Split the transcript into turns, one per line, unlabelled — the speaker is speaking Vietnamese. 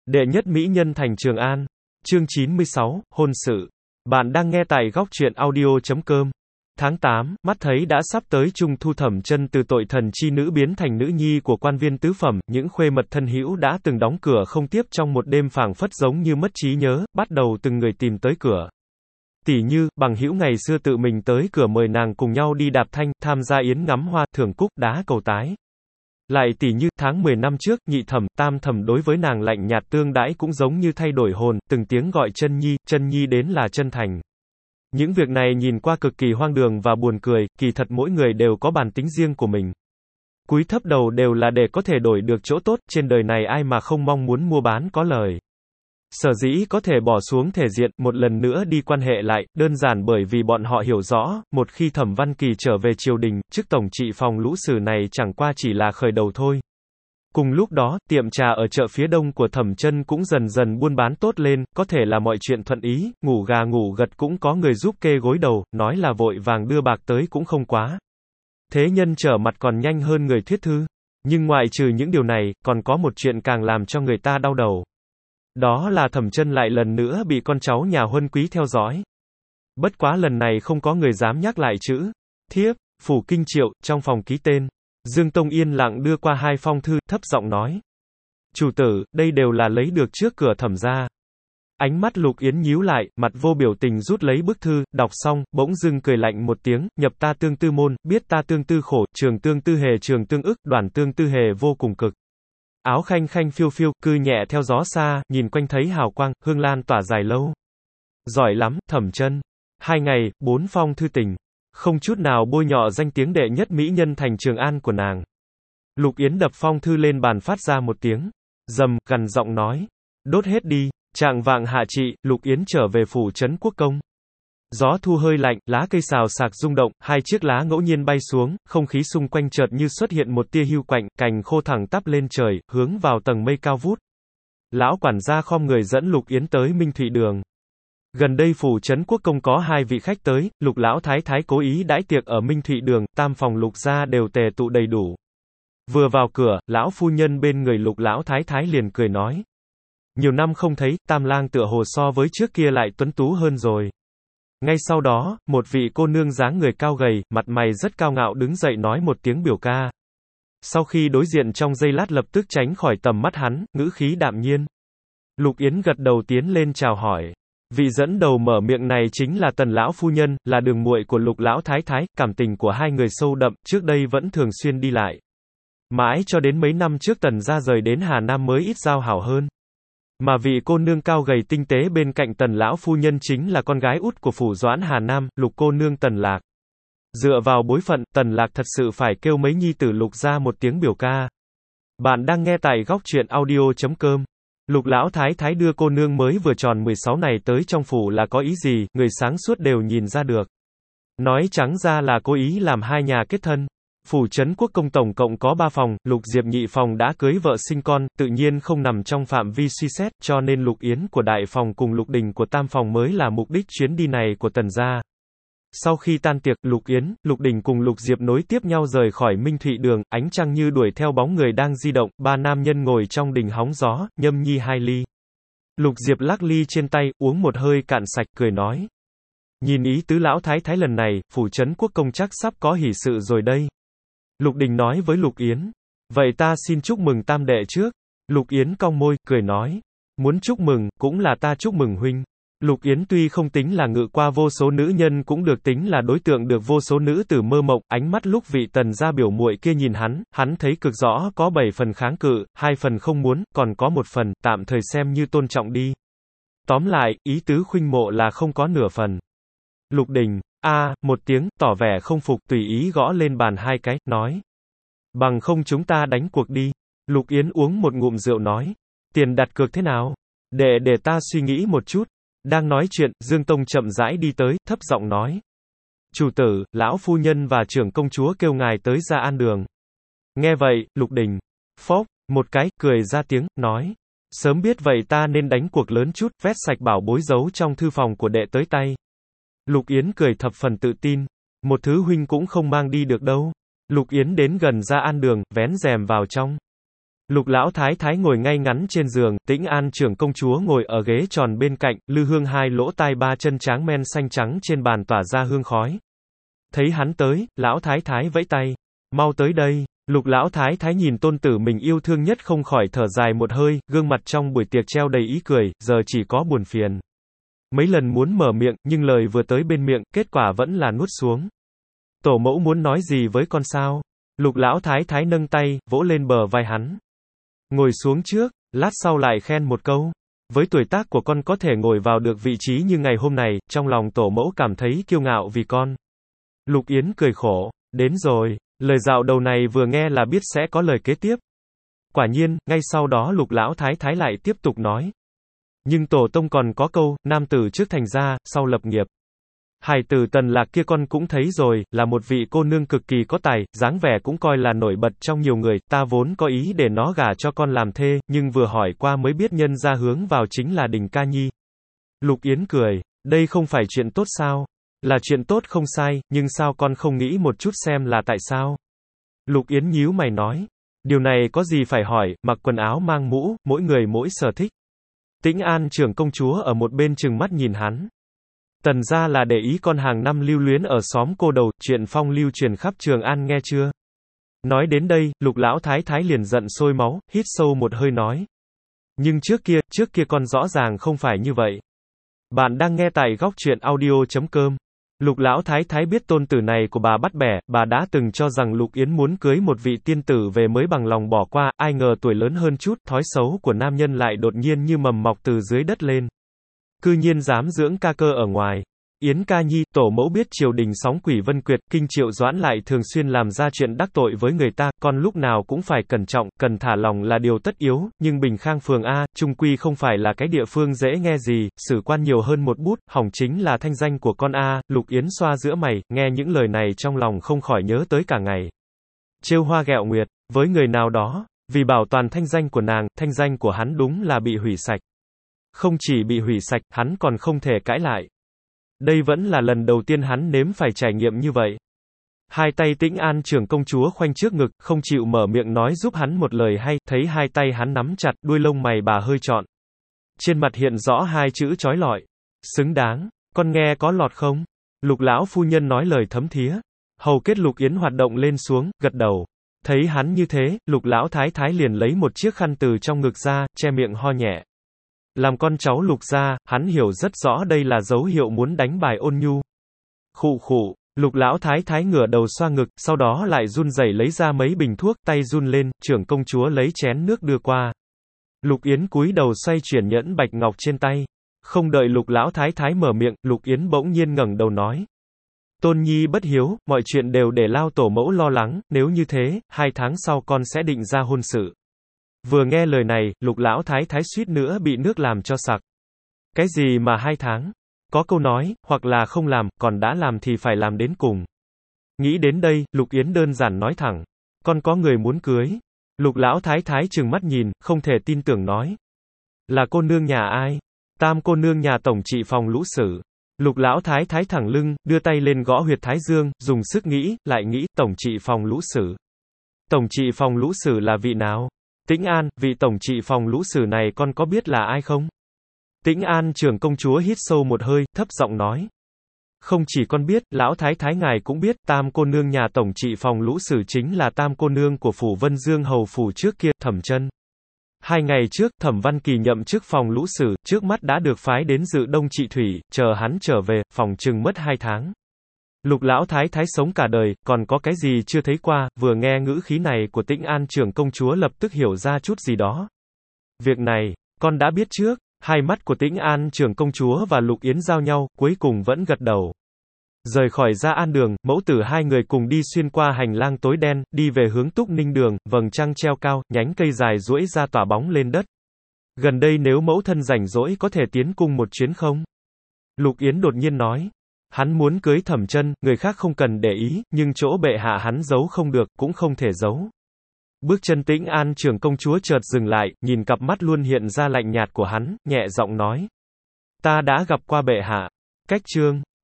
Đệ nhất mỹ nhân thành Trường An. Chương 96, hôn sự. Bạn đang nghe tại góc truyện audio.com. Tháng 8, mắt thấy đã sắp tới trung thu, Thẩm Chân từ tội thần chi nữ biến thành nữ nhi của quan viên tứ phẩm, những khuê mật thân hữu đã từng đóng cửa không tiếp trong một đêm phảng phất giống như mất trí nhớ, bắt đầu từng người tìm tới cửa. Tỷ như, bằng hữu ngày xưa tự mình tới cửa mời nàng cùng nhau đi đạp thanh, tham gia yến ngắm hoa, thưởng cúc, đá cầu tái. Lại tỷ như, tháng 10 năm trước, nhị thẩm, tam thẩm đối với nàng lạnh nhạt tương đãi cũng giống như thay đổi hồn, từng tiếng gọi chân nhi đến là chân thành. Những việc này nhìn qua cực kỳ hoang đường và buồn cười, kỳ thật mỗi người đều có bản tính riêng của mình. Cúi thấp đầu đều là để có thể đổi được chỗ tốt, trên đời này ai mà không mong muốn mua bán có lời. Sở dĩ có thể bỏ xuống thể diện, một lần nữa đi quan hệ lại, đơn giản bởi vì bọn họ hiểu rõ, một khi Thẩm Văn Kỳ trở về triều đình, chức tổng trị phòng lũ sử này chẳng qua chỉ là khởi đầu thôi. Cùng lúc đó, tiệm trà ở chợ phía đông của Thẩm Chân cũng dần dần buôn bán tốt lên, có thể là mọi chuyện thuận ý, ngủ gà ngủ gật cũng có người giúp kê gối đầu, nói là vội vàng đưa bạc tới cũng không quá. Thế nhân trở mặt còn nhanh hơn người thuyết thư. Nhưng ngoại trừ những điều này, còn có một chuyện càng làm cho người ta đau đầu. Đó là Thẩm Chân lại lần nữa bị con cháu nhà Huân Quý theo dõi. Bất quá lần này không có người dám nhắc lại chữ thiếp, phủ kinh triệu, trong phòng ký tên. Dương Tông yên lặng đưa qua 2 phong thư, thấp giọng nói. Chủ tử, đây đều là lấy được trước cửa Thẩm gia. Ánh mắt Lục Yến nhíu lại, mặt vô biểu tình rút lấy bức thư, đọc xong, bỗng dưng cười lạnh một tiếng, nhập ta tương tư môn, biết ta tương tư khổ, trường tương tư hề trường tương ức, đoàn tương tư hề vô cùng cực. Áo khanh khanh phiêu phiêu, cư nhẹ theo gió xa, nhìn quanh thấy hào quang, hương lan tỏa dài lâu. Giỏi lắm, Thẩm Chân. 2 ngày, 4 phong thư tình. Không chút nào bôi nhọ danh tiếng đệ nhất mỹ nhân thành Trường An của nàng. Lục Yến đập phong thư lên bàn phát ra một tiếng rầm, gằn giọng nói. Đốt hết đi. Trạng vạng hạ trị, Lục Yến trở về phủ trấn Quốc công. Gió thu hơi lạnh, lá cây xào xạc rung động, 2 chiếc lá ngẫu nhiên bay xuống, không khí xung quanh chợt như xuất hiện một tia hưu quạnh, cành khô thẳng tắp lên trời, hướng vào tầng mây cao vút. Lão quản gia khom người dẫn Lục Yến tới Minh Thụy Đường. Gần đây phủ trấn Quốc công có 2 vị khách tới, Lục lão thái thái cố ý đãi tiệc ở Minh Thụy Đường, tam phòng Lục gia đều tề tụ đầy đủ. Vừa vào cửa, lão phu nhân bên người Lục lão thái thái liền cười nói. Nhiều năm không thấy, tam lang tựa hồ so với trước kia lại tuấn tú hơn rồi. Ngay sau đó, một vị cô nương dáng người cao gầy, mặt mày rất cao ngạo đứng dậy nói một tiếng biểu ca. Sau khi đối diện trong giây lát lập tức tránh khỏi tầm mắt hắn, ngữ khí đạm nhiên. Lục Yến gật đầu tiến lên chào hỏi. Vị dẫn đầu mở miệng này chính là Tần lão phu nhân, là đường muội của Lục lão thái thái, cảm tình của hai người sâu đậm, trước đây vẫn thường xuyên đi lại. Mãi cho đến mấy năm trước Tần gia rời đến Hà Nam mới ít giao hảo hơn. Mà vị cô nương cao gầy tinh tế bên cạnh Tần lão phu nhân chính là con gái út của phủ Doãn Hà Nam, Lục cô nương Tần Lạc. Dựa vào bối phận, Tần Lạc thật sự phải kêu mấy nhi tử Lục ra một tiếng biểu ca. Bạn đang nghe tại góc truyện audio.com. Lục lão thái thái đưa cô nương mới vừa tròn 16 này tới trong phủ là có ý gì, người sáng suốt đều nhìn ra được. Nói trắng ra là cố ý làm hai nhà kết thân. Phủ trấn Quốc công tổng cộng có 3 phòng, Lục Diệp nhị phòng đã cưới vợ sinh con, tự nhiên không nằm trong phạm vi suy xét, cho nên Lục Yến của đại phòng cùng Lục Đình của tam phòng mới là mục đích chuyến đi này của Tần gia. Sau khi tan tiệc, Lục Yến, Lục Đình cùng Lục Diệp nối tiếp nhau rời khỏi Minh Thụy Đường, ánh trăng như đuổi theo bóng người đang di động, 3 nam nhân ngồi trong đình hóng gió, nhâm nhi 2 ly. Lục Diệp lắc ly trên tay, uống một hơi cạn sạch, cười nói. Nhìn ý tứ lão thái thái lần này, phủ trấn Quốc công chắc sắp có hỷ sự rồi đây. Lục Đình nói với Lục Yến. Vậy ta xin chúc mừng tam đệ trước. Lục Yến cong môi, cười nói. Muốn chúc mừng, cũng là ta chúc mừng huynh. Lục Yến tuy không tính là ngự qua vô số nữ nhân cũng được tính là đối tượng được vô số nữ tử mơ mộng, ánh mắt lúc vị Tần gia biểu muội kia nhìn hắn thấy cực rõ có 7 phần kháng cự, 2 phần không muốn, còn có 1 phần, tạm thời xem như tôn trọng đi. Tóm lại, ý tứ khuynh mộ là không có nửa phần. Lục Đình, một tiếng, tỏ vẻ không phục, tùy ý gõ lên bàn 2 cái, nói. Bằng không chúng ta đánh cuộc đi. Lục Yến uống một ngụm rượu nói. Tiền đặt cược thế nào? Để ta suy nghĩ một chút. Đang nói chuyện, Dương Tông chậm rãi đi tới, thấp giọng nói. Chủ tử, lão phu nhân và trưởng công chúa kêu ngài tới Gia An Đường. Nghe vậy, Lục Đình, phốc, một cái, cười ra tiếng, nói. Sớm biết vậy ta nên đánh cuộc lớn chút, vét sạch bảo bối giấu trong thư phòng của đệ tới tay. Lục Yến cười thập phần tự tin. Một thứ huynh cũng không mang đi được đâu. Lục Yến đến gần Gia An Đường, vén rèm vào trong. Lục lão thái thái ngồi ngay ngắn trên giường, Tĩnh An trưởng công chúa ngồi ở ghế tròn bên cạnh, lư hương hai lỗ tai ba chân tráng men xanh trắng trên bàn tỏa ra hương khói. Thấy hắn tới, lão thái thái vẫy tay. Mau tới đây. Lục lão thái thái nhìn tôn tử mình yêu thương nhất không khỏi thở dài một hơi, gương mặt trong buổi tiệc treo đầy ý cười, giờ chỉ có buồn phiền. Mấy lần muốn mở miệng, nhưng lời vừa tới bên miệng, kết quả vẫn là nuốt xuống. Tổ mẫu muốn nói gì với con sao? Lục lão thái thái nâng tay, vỗ lên bờ vai hắn. Ngồi xuống trước, lát sau lại khen một câu. Với tuổi tác của con có thể ngồi vào được vị trí như ngày hôm này, trong lòng tổ mẫu cảm thấy kiêu ngạo vì con. Lục Yến cười khổ. Đến rồi. Lời dạo đầu này vừa nghe là biết sẽ có lời kế tiếp. Quả nhiên, ngay sau đó lục lão thái thái lại tiếp tục nói. Nhưng tổ tông còn có câu, nam tử trước thành gia, sau lập nghiệp. Hài tử Tần Lạc kia con cũng thấy rồi, là một vị cô nương cực kỳ có tài, dáng vẻ cũng coi là nổi bật trong nhiều người, ta vốn có ý để nó gả cho con làm thê, nhưng vừa hỏi qua mới biết nhân gia hướng vào chính là Đình Ca Nhi. Lục Yến cười, đây không phải chuyện tốt sao? Là chuyện tốt không sai, nhưng sao con không nghĩ một chút xem là tại sao? Lục Yến nhíu mày nói, điều này có gì phải hỏi, mặc quần áo mang mũ, mỗi người mỗi sở thích. Tĩnh An trưởng công chúa ở một bên trừng mắt nhìn hắn. Tần gia là để ý con hàng năm lưu luyến ở xóm cô đầu, chuyện phong lưu truyền khắp Trường An nghe chưa? Nói đến đây, lục lão thái thái liền giận sôi máu, hít sâu một hơi nói. Nhưng trước kia con rõ ràng không phải như vậy. Bạn đang nghe tại góc truyện audio.com. Lục lão thái thái biết tôn tử này của bà bắt bẻ, bà đã từng cho rằng Lục Yến muốn cưới một vị tiên tử về mới bằng lòng bỏ qua, ai ngờ tuổi lớn hơn chút, thói xấu của nam nhân lại đột nhiên như mầm mọc từ dưới đất lên. Cư nhiên dám dưỡng ca cơ ở ngoài. Yến Ca Nhi, tổ mẫu biết triều đình sóng quỷ vân quyệt, kinh Triệu Doãn lại thường xuyên làm ra chuyện đắc tội với người ta, con lúc nào cũng phải cẩn trọng, cần thả lòng là điều tất yếu, nhưng Bình Khang phường A, trung quy không phải là cái địa phương dễ nghe gì, sử quan nhiều hơn một bút, hỏng chính là thanh danh của con A. Lục Yến xoa giữa mày, nghe những lời này trong lòng không khỏi nhớ tới cả ngày. Trêu hoa ghẹo nguyệt, với người nào đó, vì bảo toàn thanh danh của nàng, thanh danh của hắn đúng là bị hủy sạch. Không chỉ bị hủy sạch, hắn còn không thể cãi lại. Đây vẫn là lần đầu tiên hắn nếm phải trải nghiệm như vậy. Hai tay Tĩnh An trưởng công chúa khoanh trước ngực, không chịu mở miệng nói giúp hắn một lời hay, thấy hai tay hắn nắm chặt, đuôi lông mày bà hơi trọn. Trên mặt hiện rõ hai chữ chói lọi. Xứng đáng, con nghe có lọt không? Lục lão phu nhân nói lời thấm thía. Hầu kết Lục Yến hoạt động lên xuống, gật đầu. Thấy hắn như thế, lục lão thái thái liền lấy một chiếc khăn từ trong ngực ra, che miệng ho nhẹ. Làm con cháu Lục gia, hắn hiểu rất rõ đây là dấu hiệu muốn đánh bài ôn nhu. Khụ khụ, lục lão thái thái ngửa đầu xoa ngực, sau đó lại run rẩy lấy ra mấy bình thuốc, tay run lên, trưởng công chúa lấy chén nước đưa qua. Lục Yến cúi đầu xoay chuyển nhẫn bạch ngọc trên tay. Không đợi lục lão thái thái mở miệng, Lục Yến bỗng nhiên ngẩng đầu nói. Tôn nhi bất hiếu, mọi chuyện đều để lao tổ mẫu lo lắng, nếu như thế, 2 tháng sau con sẽ định ra hôn sự. Vừa nghe lời này, lục lão thái thái suýt nữa bị nước làm cho sặc. Cái gì mà 2 tháng? Có câu nói, hoặc là không làm, còn đã làm thì phải làm đến cùng. Nghĩ đến đây, Lục Yến đơn giản nói thẳng. Con có người muốn cưới. Lục lão thái thái trừng mắt nhìn, không thể tin tưởng nói. Là cô nương nhà ai? Tam cô nương nhà tổng trị phòng Lũ Sử. Lục lão thái thái thẳng lưng, đưa tay lên gõ huyệt thái dương, dùng sức nghĩ, lại nghĩ, tổng trị phòng Lũ Sử. Tổng trị phòng Lũ Sử là vị nào? Tĩnh An, vị tổng trị phòng Lũ Sử này con có biết là ai không? Tĩnh An trưởng công chúa hít sâu một hơi, thấp giọng nói. Không chỉ con biết, lão thái thái ngài cũng biết, tam cô nương nhà tổng trị phòng Lũ Sử chính là tam cô nương của phủ Vân Dương hầu phủ trước kia, Thẩm Chân. 2 ngày trước, Thẩm Văn Kỳ nhậm chức phòng Lũ Sử, trước mắt đã được phái đến dự Đông trị thủy, chờ hắn trở về, phòng chừng mất 2 tháng. Lục lão thái thái sống cả đời, còn có cái gì chưa thấy qua, vừa nghe ngữ khí này của Tĩnh An trưởng công chúa lập tức hiểu ra chút gì đó. Việc này, con đã biết trước. Hai mắt của Tĩnh An trưởng công chúa và Lục Yến giao nhau, cuối cùng vẫn gật đầu. Rời khỏi Gia An đường, mẫu tử hai người cùng đi xuyên qua hành lang tối đen, đi về hướng Túc Ninh đường, vầng trăng treo cao, nhánh cây dài duỗi ra tỏa bóng lên đất. Gần đây nếu mẫu thân rảnh rỗi có thể tiến cung một chuyến không? Lục Yến đột nhiên nói. Hắn muốn cưới Thẩm Chân, người khác không cần để ý, nhưng chỗ bệ hạ hắn giấu không được, cũng không thể giấu. Bước chân Tĩnh An trưởng công chúa chợt dừng lại, nhìn cặp mắt luôn hiện ra lạnh nhạt của hắn, nhẹ giọng nói. Ta đã gặp qua bệ hạ. Cách chương